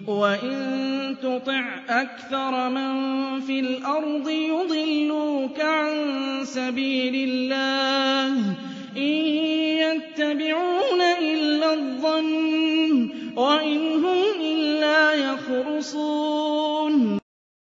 وَإِن تُطِعْ أَكْثَرَ مَن فِي الْأَرْضِ يُضِلُّوكَ عَن سَبِيلِ اللَّهِ ۚ إِن يَتَّبِعُونَ إِلَّا الظَّنَّ وَإِنْ هُمْ إِلَّا يَخْرُصُونَ